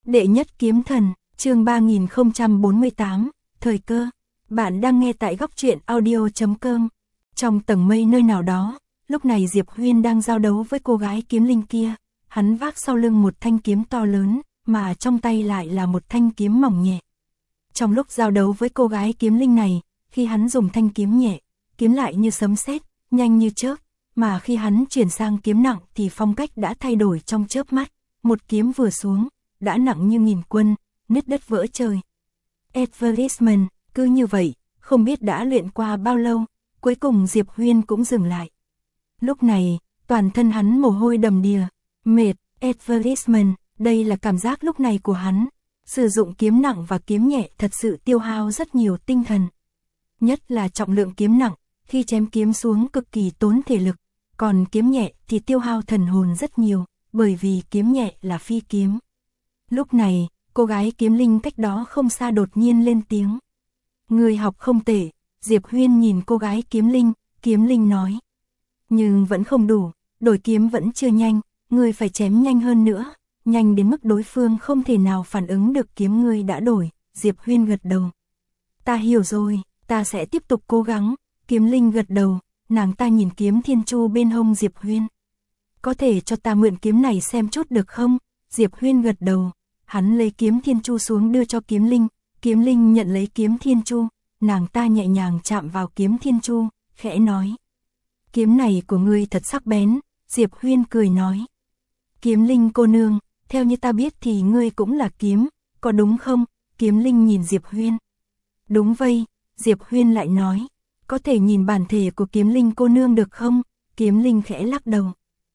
Đệ nhất kiếm thần, chương 3048, thời cơ. Bạn đang nghe tại góc truyện audio.com. Trong tầng mây nơi nào đó, lúc này Diệp Huyên đang giao đấu với cô gái kiếm linh kia. Hắn vác sau lưng một thanh kiếm to lớn, mà trong tay lại là một thanh kiếm mỏng nhẹ. Trong lúc giao đấu với cô gái kiếm linh này, khi hắn dùng thanh kiếm nhẹ, kiếm lại như sấm sét, nhanh như chớp, mà khi hắn chuyển sang kiếm nặng thì phong cách đã thay đổi trong chớp mắt. Một kiếm vừa xuống, đã nặng như nghìn quân, nứt đất vỡ trời. Advertisement, cứ như vậy, không biết đã luyện qua bao lâu, cuối cùng Diệp Huyên cũng dừng lại. Lúc này, toàn thân hắn mồ hôi đầm đìa, mệt. Advertisement, đây là cảm giác lúc này của hắn. Sử dụng kiếm nặng và kiếm nhẹ thật sự tiêu hao rất nhiều tinh thần. Nhất là trọng lượng kiếm nặng, khi chém kiếm xuống cực kỳ tốn thể lực, còn kiếm nhẹ thì tiêu hao thần hồn rất nhiều, bởi vì kiếm nhẹ là phi kiếm. Lúc này, cô gái kiếm linh cách đó không xa đột nhiên lên tiếng. Người học không tệ. Diệp Huyên nhìn cô gái kiếm linh nói. Nhưng vẫn không đủ, đổi kiếm vẫn chưa nhanh, người phải chém nhanh hơn nữa, nhanh đến mức đối phương không thể nào phản ứng được kiếm người đã đổi. Diệp Huyên gật đầu. Ta hiểu rồi, ta sẽ tiếp tục cố gắng. Kiếm linh gật đầu, nàng ta nhìn kiếm thiên chu bên hông Diệp Huyên. Có thể cho ta mượn kiếm này xem chút được không? Diệp Huyên gật đầu, hắn lấy kiếm thiên chu xuống đưa cho kiếm linh nhận lấy kiếm thiên chu, nàng ta nhẹ nhàng chạm vào kiếm thiên chu, khẽ nói. Kiếm này của ngươi thật sắc bén. Diệp Huyên cười nói. Kiếm linh cô nương, theo như ta biết thì ngươi cũng là kiếm, có đúng không? Kiếm linh nhìn Diệp Huyên. Đúng vậy. Diệp Huyên lại nói. Có thể nhìn bản thể của kiếm linh cô nương được không? Kiếm linh khẽ lắc đầu.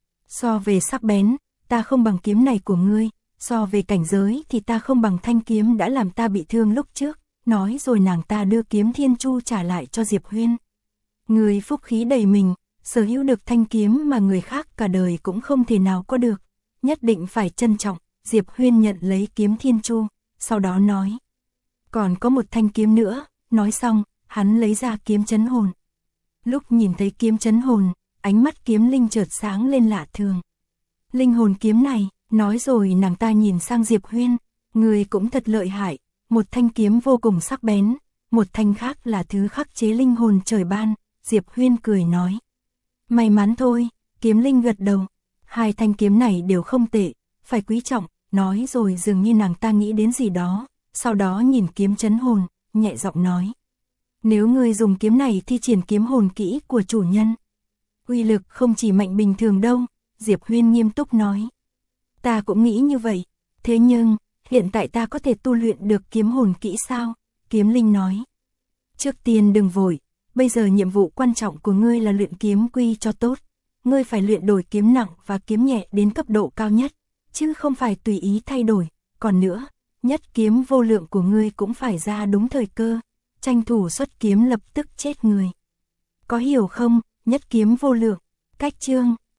So về sắc bén, ta không bằng kiếm này của ngươi, so về cảnh giới thì ta không bằng thanh kiếm đã làm ta bị thương lúc trước. Nói rồi nàng ta đưa kiếm thiên chu trả lại cho Diệp Huyên. Người phúc khí đầy mình, sở hữu được thanh kiếm mà người khác cả đời cũng không thể nào có được, nhất định phải trân trọng. Diệp Huyên nhận lấy kiếm thiên chu, sau đó nói. Còn có một thanh kiếm nữa. Nói xong, hắn lấy ra kiếm chấn hồn. Lúc nhìn thấy kiếm chấn hồn, ánh mắt kiếm linh chợt sáng lên lạ thường. Linh hồn kiếm này, nói rồi nàng ta nhìn sang Diệp Huyên. Người cũng thật lợi hại, một thanh kiếm vô cùng sắc bén, một thanh khác là thứ khắc chế linh hồn trời ban. Diệp Huyên cười nói. May mắn thôi. Kiếm linh gật đầu. Hai thanh kiếm này đều không tệ, phải quý trọng. Nói rồi dường như nàng ta nghĩ đến gì đó, sau đó nhìn kiếm chấn hồn, nhẹ giọng nói. Nếu ngươi dùng kiếm này thi triển kiếm hồn kỹ của chủ nhân, uy lực không chỉ mạnh bình thường đâu. Diệp Huyên nghiêm túc nói. Ta cũng nghĩ như vậy, thế nhưng, hiện tại ta có thể tu luyện được kiếm hồn kỹ sao? Kiếm linh nói. Trước tiên đừng vội, bây giờ nhiệm vụ quan trọng của ngươi là luyện kiếm quy cho tốt. Ngươi phải luyện đổi kiếm nặng và kiếm nhẹ đến cấp độ cao nhất, chứ không phải tùy ý thay đổi. Còn nữa, nhất kiếm vô lượng của ngươi cũng phải ra đúng thời cơ, tranh thủ xuất kiếm lập tức chết người. Có hiểu không? Nhất kiếm vô lượng. Cách chương